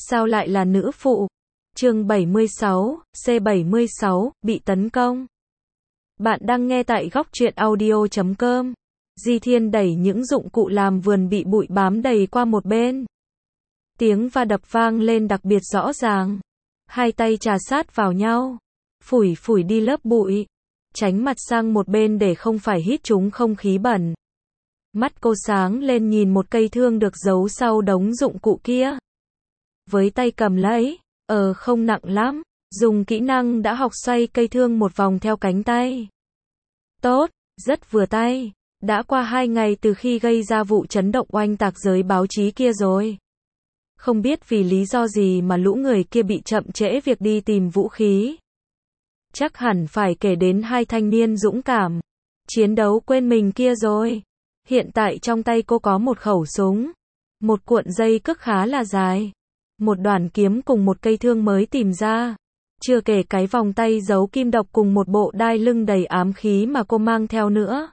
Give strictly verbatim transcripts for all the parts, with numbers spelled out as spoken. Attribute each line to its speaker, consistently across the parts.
Speaker 1: sao lại là nữ phụ? Chương bảy mươi sáu, C bảy mươi sáu, bị tấn công. Bạn đang nghe tại góc truyện audio chấm com. Di Thiên đẩy những dụng cụ làm vườn bị bụi bám đầy qua một bên. Tiếng va đập vang lên đặc biệt rõ ràng. Hai tay chà sát vào nhau, phủi phủi đi lớp bụi, tránh mặt sang một bên để không phải hít trúng không khí bẩn. Mắt cô sáng lên nhìn một cây thương được giấu sau đống dụng cụ kia. Với tay cầm lấy, ờ không nặng lắm, dùng kỹ năng đã học xoay cây thương một vòng theo cánh tay. Tốt, rất vừa tay. Đã qua hai ngày từ khi gây ra vụ chấn động oanh tạc giới báo chí kia rồi. Không biết vì lý do gì mà lũ người kia bị chậm trễ việc đi tìm vũ khí. Chắc hẳn phải kể đến hai thanh niên dũng cảm, chiến đấu quên mình kia rồi. Hiện tại trong tay cô có một khẩu súng, một cuộn dây cước khá là dài, một đoàn kiếm cùng một cây thương mới tìm ra. Chưa kể cái vòng tay giấu kim độc cùng một bộ đai lưng đầy ám khí mà cô mang theo nữa.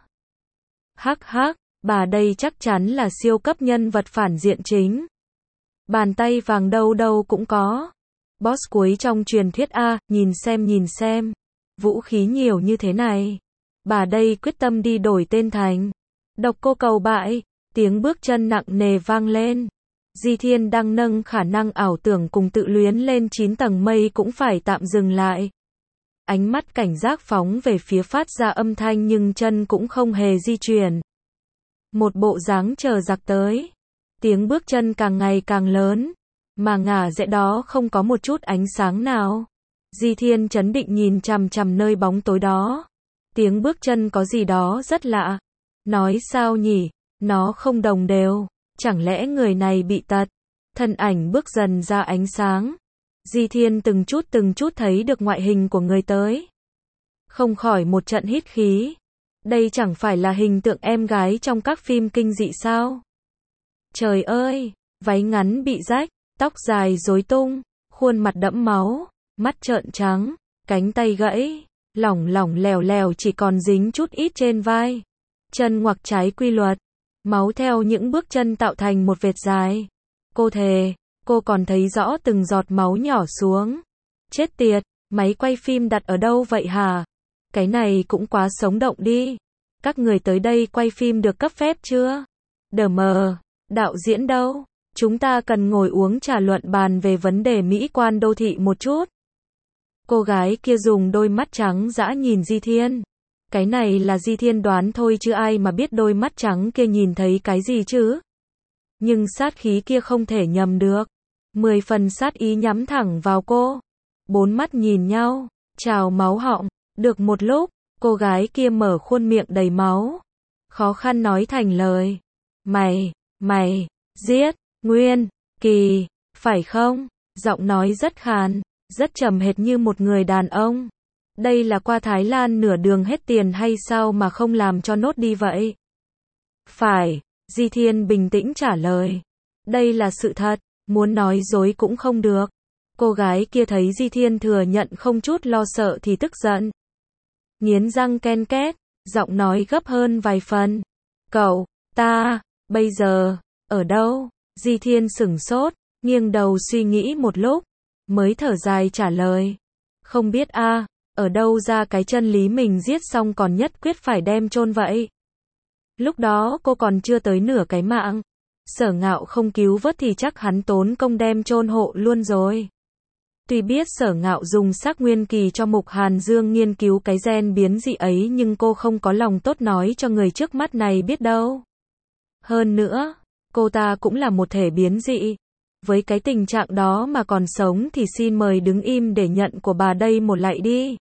Speaker 1: Hắc hắc, bà đây chắc chắn là siêu cấp nhân vật phản diện chính. Bàn tay vàng đâu đâu cũng có. Boss cuối trong truyền thuyết A, nhìn xem nhìn xem. Vũ khí nhiều như thế này. Bà đây quyết tâm đi đổi tên thành Độc Cô Cầu Bại. Tiếng bước chân nặng nề vang lên. Di Thiên đang nâng khả năng ảo tưởng cùng tự luyến lên chín tầng mây cũng phải tạm dừng lại. Ánh mắt cảnh giác phóng về phía phát ra âm thanh nhưng chân cũng không hề di chuyển. Một bộ dáng chờ giặc tới. Tiếng bước chân càng ngày càng lớn, mà ngả rẽ đó không có một chút ánh sáng nào. Di Thiên trấn định nhìn chằm chằm nơi bóng tối đó. Tiếng bước chân có gì đó rất lạ. Nói sao nhỉ, nó không đồng đều. Chẳng lẽ người này bị tật? Thân ảnh bước dần ra ánh sáng. Di Thiên từng chút từng chút thấy được ngoại hình của người tới. Không khỏi một trận hít khí. Đây chẳng phải là hình tượng em gái trong các phim kinh dị sao? Trời ơi, váy ngắn bị rách, tóc dài rối tung, khuôn mặt đẫm máu, mắt trợn trắng, cánh tay gãy, lỏng lỏng lèo lèo chỉ còn dính chút ít trên vai. Chân ngoặc trái quy luật, máu theo những bước chân tạo thành một vệt dài. Cô thề, cô còn thấy rõ từng giọt máu nhỏ xuống. Chết tiệt, máy quay phim đặt ở đâu vậy hả? Cái này cũng quá sống động đi. Các người tới đây quay phim được cấp phép chưa? Đờ mờ, đạo diễn đâu? Chúng ta cần ngồi uống trà luận bàn về vấn đề mỹ quan đô thị một chút. Cô gái kia dùng đôi mắt trắng dã nhìn Di Thiên. Cái này là Di Thiên đoán thôi chứ ai mà biết đôi mắt trắng kia nhìn thấy cái gì chứ? Nhưng sát khí kia không thể nhầm được. Mười phần sát ý nhắm thẳng vào cô. Bốn mắt nhìn nhau, trào máu họng. Được một lúc, cô gái kia mở khuôn miệng đầy máu. Khó khăn nói thành lời. Mày, mày, giết, Nguyên, Kỳ, phải không? Giọng nói rất khàn, rất trầm hệt như một người đàn ông. Đây là qua Thái Lan nửa đường hết tiền hay sao mà không làm cho nốt đi vậy? Phải, Di Thiên bình tĩnh trả lời. Đây là sự thật, muốn nói dối cũng không được. Cô gái kia thấy Di Thiên thừa nhận không chút lo sợ thì tức giận. Nghiến răng ken két, giọng nói gấp hơn vài phần. Cậu, ta, bây giờ, ở đâu? Di Thiên sửng sốt, nghiêng đầu suy nghĩ một lúc, mới thở dài trả lời. Không biết a, à, ở đâu ra cái chân lý mình giết xong còn nhất quyết phải đem chôn vậy? Lúc đó cô còn chưa tới nửa cái mạng. Sở Ngạo không cứu vớt thì chắc hắn tốn công đem chôn hộ luôn rồi. Tuy biết Sở Ngạo dùng xác Nguyên Kỳ cho Mục Hàn Dương nghiên cứu cái gen biến dị ấy nhưng cô không có lòng tốt nói cho người trước mắt này biết đâu. Hơn nữa, cô ta cũng là một thể biến dị. Với cái tình trạng đó mà còn sống thì xin mời đứng im để nhận của bà đây một lạy đi.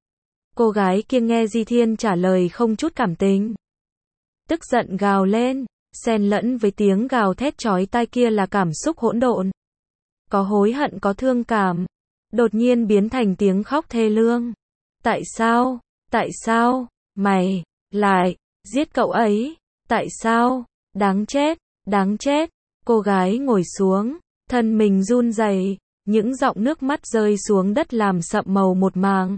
Speaker 1: Cô gái kia nghe Di Thiên trả lời không chút cảm tình. Tức giận gào lên, xen lẫn với tiếng gào thét chói tai kia là cảm xúc hỗn độn. Có hối hận có thương cảm. Đột nhiên biến thành tiếng khóc thê lương. Tại sao? Tại sao? Mày, lại, giết cậu ấy? Tại sao? Đáng chết, đáng chết. Cô gái ngồi xuống, thân mình run rẩy, những giọt nước mắt rơi xuống đất làm sậm màu một màng.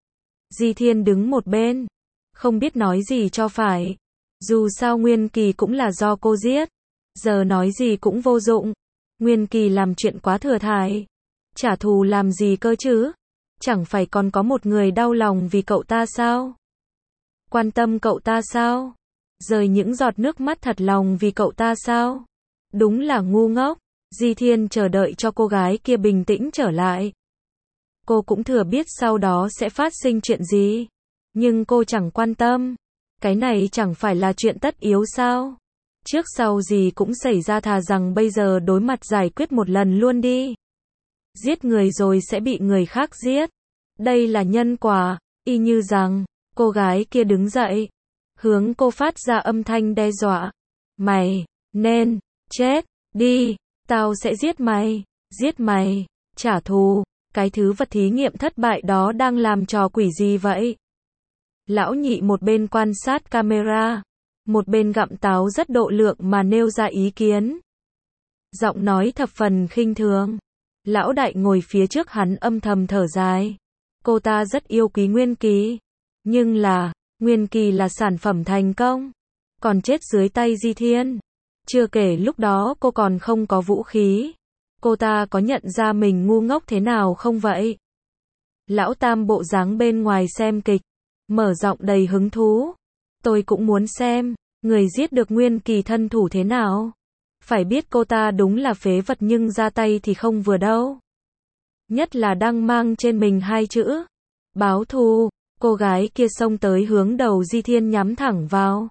Speaker 1: Di Thiên đứng một bên, không biết nói gì cho phải. Dù sao Nguyên Kỳ cũng là do cô giết, giờ nói gì cũng vô dụng. Nguyên Kỳ làm chuyện quá thừa thãi. Trả thù làm gì cơ chứ? Chẳng phải còn có một người đau lòng vì cậu ta sao? Quan tâm cậu ta sao? Rơi những giọt nước mắt thật lòng vì cậu ta sao? Đúng là ngu ngốc. Di Thiên chờ đợi cho cô gái kia bình tĩnh trở lại. Cô cũng thừa biết sau đó sẽ phát sinh chuyện gì. Nhưng cô chẳng quan tâm. Cái này chẳng phải là chuyện tất yếu sao? Trước sau gì cũng xảy ra, thà rằng bây giờ đối mặt giải quyết một lần luôn đi. Giết người rồi sẽ bị người khác giết. Đây là nhân quả. Y như rằng, cô gái kia đứng dậy. Hướng cô phát ra âm thanh đe dọa. Mày, nên, chết, đi. Tao sẽ giết mày, giết mày, trả thù. Cái thứ vật thí nghiệm thất bại đó đang làm trò quỷ gì vậy? Lão nhị một bên quan sát camera, một bên gặm táo rất độ lượng mà nêu ra ý kiến. Giọng nói thập phần khinh thường. Lão đại ngồi phía trước hắn âm thầm thở dài. Cô ta rất yêu quý Nguyên Kỳ. Nhưng là, Nguyên Kỳ là sản phẩm thành công. Còn chết dưới tay Di Thiên. Chưa kể lúc đó cô còn không có vũ khí. Cô ta có nhận ra mình ngu ngốc thế nào không vậy? Lão tam bộ dáng bên ngoài xem kịch. Mở giọng đầy hứng thú. Tôi cũng muốn xem. Người giết được Nguyên Kỳ thân thủ thế nào? Phải biết cô ta đúng là phế vật nhưng ra tay thì không vừa đâu. Nhất là đang mang trên mình hai chữ. Báo thù. Cô gái kia xông tới hướng đầu Di Thiên nhắm thẳng vào.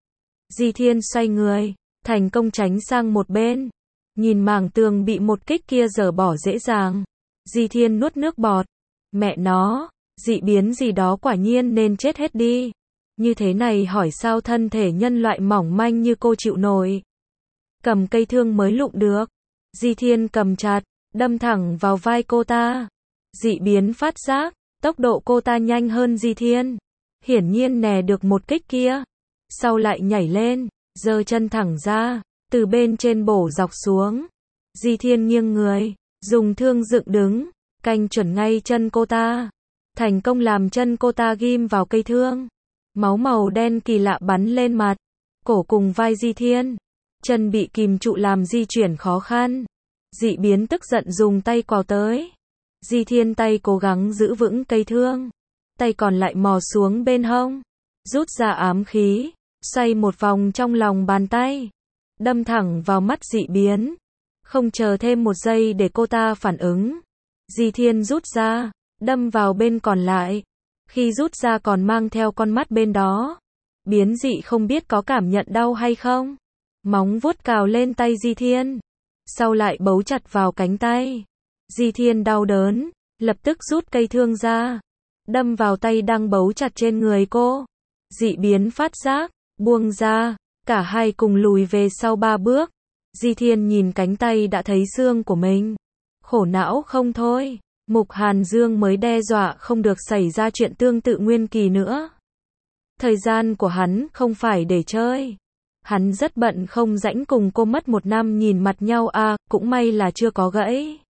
Speaker 1: Di Thiên xoay người. Thành công tránh sang một bên. Nhìn mảng tường bị một kích kia dở bỏ dễ dàng. Di Thiên nuốt nước bọt. Mẹ nó, dị biến gì đó quả nhiên nên chết hết đi. Như thế này hỏi sao thân thể nhân loại mỏng manh như cô chịu nổi. Cầm cây thương mới lụng được. Di Thiên cầm chặt, đâm thẳng vào vai cô ta. Dị biến phát giác, tốc độ cô ta nhanh hơn Di Thiên. Hiển nhiên nè được một kích kia. Sau lại nhảy lên, giơ chân thẳng ra, từ bên trên bổ dọc xuống. Di Thiên nghiêng người, dùng thương dựng đứng, canh chuẩn ngay chân cô ta. Thành công làm chân cô ta ghim vào cây thương. Máu màu đen kỳ lạ bắn lên mặt, cổ cùng vai Di Thiên. Chân bị kìm trụ làm di chuyển khó khăn. Dị biến tức giận dùng tay quào tới. Di Thiên tay cố gắng giữ vững cây thương. Tay còn lại mò xuống bên hông. Rút ra ám khí. Xoay một vòng trong lòng bàn tay. Đâm thẳng vào mắt dị biến. Không chờ thêm một giây để cô ta phản ứng. Di Thiên rút ra. Đâm vào bên còn lại. Khi rút ra còn mang theo con mắt bên đó. Biến dị không biết có cảm nhận đau hay không. Móng vuốt cào lên tay Di Thiên. Sau lại bấu chặt vào cánh tay. Di Thiên đau đớn. Lập tức rút cây thương ra. Đâm vào tay đang bấu chặt trên người cô. Dị biến phát giác. Buông ra. Cả hai cùng lùi về sau ba bước. Di Thiên nhìn cánh tay đã thấy xương của mình. Khổ não không thôi. Mục Hàn Dương mới đe dọa không được xảy ra chuyện tương tự Nguyên Kỳ nữa. Thời gian của hắn không phải để chơi. Hắn rất bận không rảnh cùng cô mất một năm nhìn mặt nhau à, cũng may là chưa có gãy.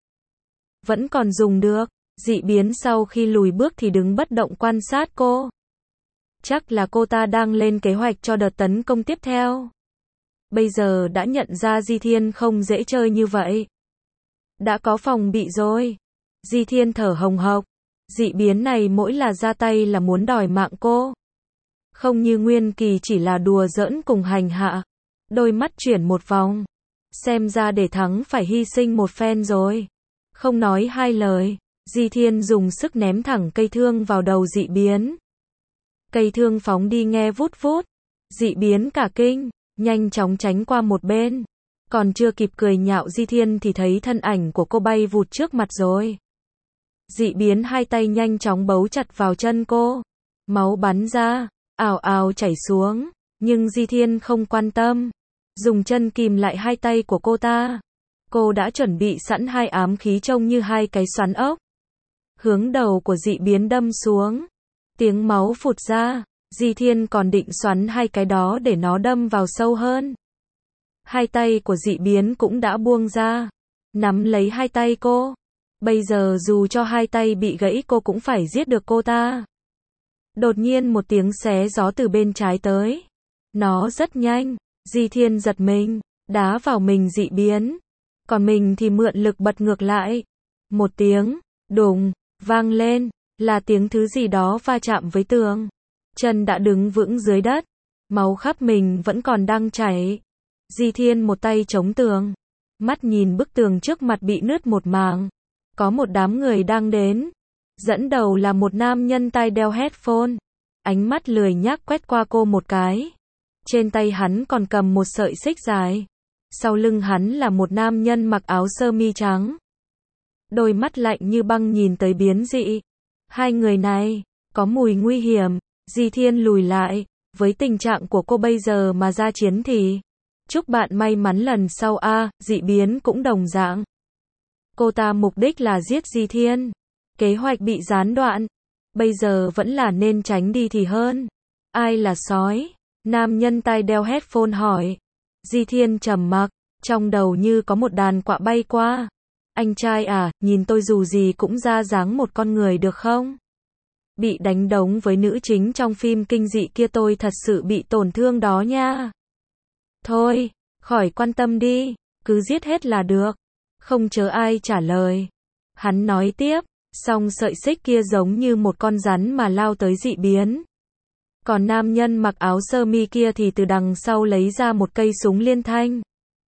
Speaker 1: Vẫn còn dùng được. Dị biến sau khi lùi bước thì đứng bất động quan sát cô. Chắc là cô ta đang lên kế hoạch cho đợt tấn công tiếp theo. Bây giờ đã nhận ra Di Thiên không dễ chơi như vậy. Đã có phòng bị rồi. Di Thiên thở hồng hộc. Dị biến này mỗi là ra tay là muốn đòi mạng cô. Không như Nguyên Kỳ chỉ là đùa giỡn cùng hành hạ. Đôi mắt chuyển một vòng. Xem ra để thắng phải hy sinh một phen rồi. Không nói hai lời. Di Thiên dùng sức ném thẳng cây thương vào đầu dị biến. Cây thương phóng đi nghe vút vút. Dị biến cả kinh. Nhanh chóng tránh qua một bên. Còn chưa kịp cười nhạo Di Thiên thì thấy thân ảnh của cô bay vụt trước mặt rồi. Dị biến hai tay nhanh chóng bấu chặt vào chân cô. Máu bắn ra, ào ào chảy xuống. Nhưng Di Thiên không quan tâm. Dùng chân kìm lại hai tay của cô ta. Cô đã chuẩn bị sẵn hai ám khí trông như hai cái xoắn ốc. Hướng đầu của dị biến đâm xuống. Tiếng máu phụt ra. Di Thiên còn định xoắn hai cái đó để nó đâm vào sâu hơn. Hai tay của dị biến cũng đã buông ra. Nắm lấy hai tay cô. Bây giờ dù cho hai tay bị gãy cô cũng phải giết được cô ta. Đột nhiên một tiếng xé gió từ bên trái tới. Nó rất nhanh. Di Thiên giật mình. Đá vào mình dị biến. còn mình thì mượn lực bật ngược lại. Một tiếng, đùng, vang lên, là tiếng thứ gì đó va chạm với tường. Chân đã đứng vững dưới đất, máu khắp mình vẫn còn đang chảy. Di Thiên một tay chống tường, mắt nhìn bức tường trước mặt bị nứt một mảng. Có một đám người đang đến. Dẫn đầu là một nam nhân tai đeo headphone. Ánh mắt lười nhác quét qua cô một cái. Trên tay hắn còn cầm một sợi xích dài. Sau lưng hắn là một nam nhân mặc áo sơ mi trắng. Đôi mắt lạnh như băng nhìn tới biến dị. Hai người này, có mùi nguy hiểm. Di Thiên lùi lại. Với tình trạng của cô bây giờ mà ra chiến thì chúc bạn may mắn lần sau a. À, dị biến cũng đồng dạng. Cô ta mục đích là giết Di Thiên. Kế hoạch bị gián đoạn. Bây giờ vẫn là nên tránh đi thì hơn. Ai là sói? Nam nhân tai đeo headphone hỏi. Di Thiên trầm mặc, trong đầu như có một đàn quạ bay qua. Anh trai à, nhìn tôi dù gì cũng ra dáng một con người được không? Bị đánh đống với nữ chính trong phim kinh dị kia tôi thật sự bị tổn thương đó nha. Thôi, khỏi quan tâm đi, cứ giết hết là được. Không chờ ai trả lời. Hắn nói tiếp, song sợi xích kia giống như một con rắn mà lao tới dị biến. Còn nam nhân mặc áo sơ mi kia thì từ đằng sau lấy ra một cây súng liên thanh.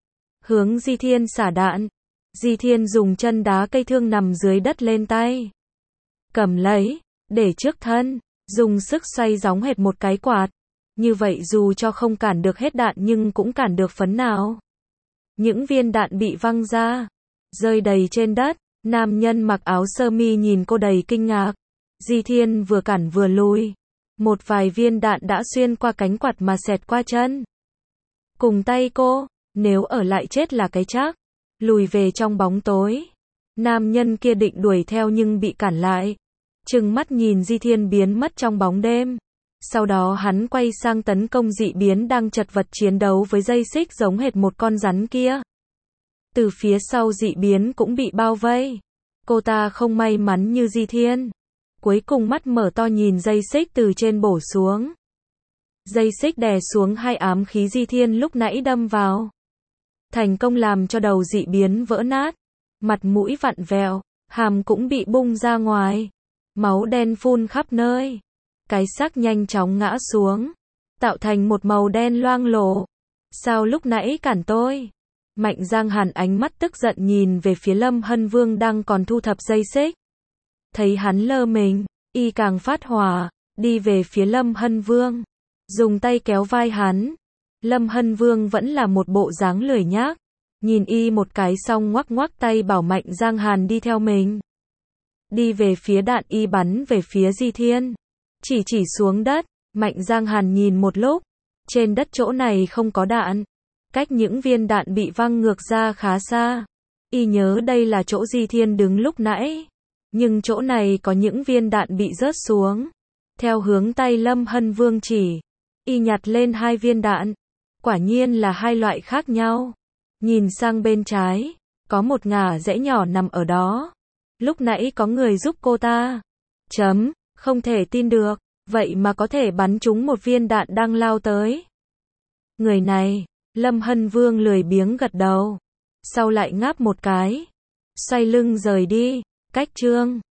Speaker 1: Hướng Di Thiên xả đạn. Di Thiên dùng chân đá cây thương nằm dưới đất lên tay. Cầm lấy, để trước thân, dùng sức xoay gióng hệt một cái quạt. Như vậy dù cho không cản được hết đạn nhưng cũng cản được phấn nào. Những viên đạn bị văng ra, rơi đầy trên đất. Nam nhân mặc áo sơ mi nhìn cô đầy kinh ngạc. Di Thiên vừa cản vừa lùi. Một vài viên đạn đã xuyên qua cánh quạt mà xẹt qua chân. Cùng tay cô, nếu ở lại chết là cái chắc. Lùi về trong bóng tối. Nam nhân kia định đuổi theo nhưng bị cản lại. Trừng mắt nhìn Di Thiên biến mất trong bóng đêm. Sau đó hắn quay sang tấn công dị biến đang chật vật chiến đấu với dây xích giống hệt một con rắn kia. Từ phía sau dị biến cũng bị bao vây. Cô ta không may mắn như Di Thiên. Cuối cùng mắt mở to nhìn dây xích từ trên bổ xuống. Dây xích đè xuống hai ám khí Di Thiên lúc nãy đâm vào. Thành công làm cho đầu dị biến vỡ nát. Mặt mũi vặn vẹo, hàm cũng bị bung ra ngoài. Máu đen phun khắp nơi. Cái xác nhanh chóng ngã xuống. Tạo thành một màu đen loang lổ. Sao lúc nãy cản tôi? Mạnh Giang Hàn ánh mắt tức giận nhìn về phía Lâm Hân Vương đang còn thu thập dây xích. Thấy hắn lơ mình, y càng phát hỏa, đi về phía Lâm Hân Vương. Dùng tay kéo vai hắn. Lâm Hân Vương vẫn là một bộ dáng lười nhác. Nhìn y một cái xong ngoắc ngoắc tay bảo Mạnh Giang Hàn đi theo mình. Đi về phía đạn y bắn về phía Di Thiên. Chỉ chỉ xuống đất, Mạnh Giang Hàn nhìn một lúc. Trên đất chỗ này không có đạn. Cách những viên đạn bị văng ngược ra khá xa. Y nhớ đây là chỗ Di Thiên đứng lúc nãy. Nhưng chỗ này có những viên đạn bị rớt xuống. Theo hướng tay Lâm Hân Vương chỉ. Y nhặt lên hai viên đạn. Quả nhiên là hai loại khác nhau. Nhìn sang bên trái. Có một ngả rẽ nhỏ nằm ở đó. Lúc nãy có người giúp cô ta. Chấm, không thể tin được. Vậy mà có thể bắn trúng một viên đạn đang lao tới. Người này. Lâm Hân Vương lười biếng gật đầu. Sau lại ngáp một cái. Xoay lưng rời đi. Cách chương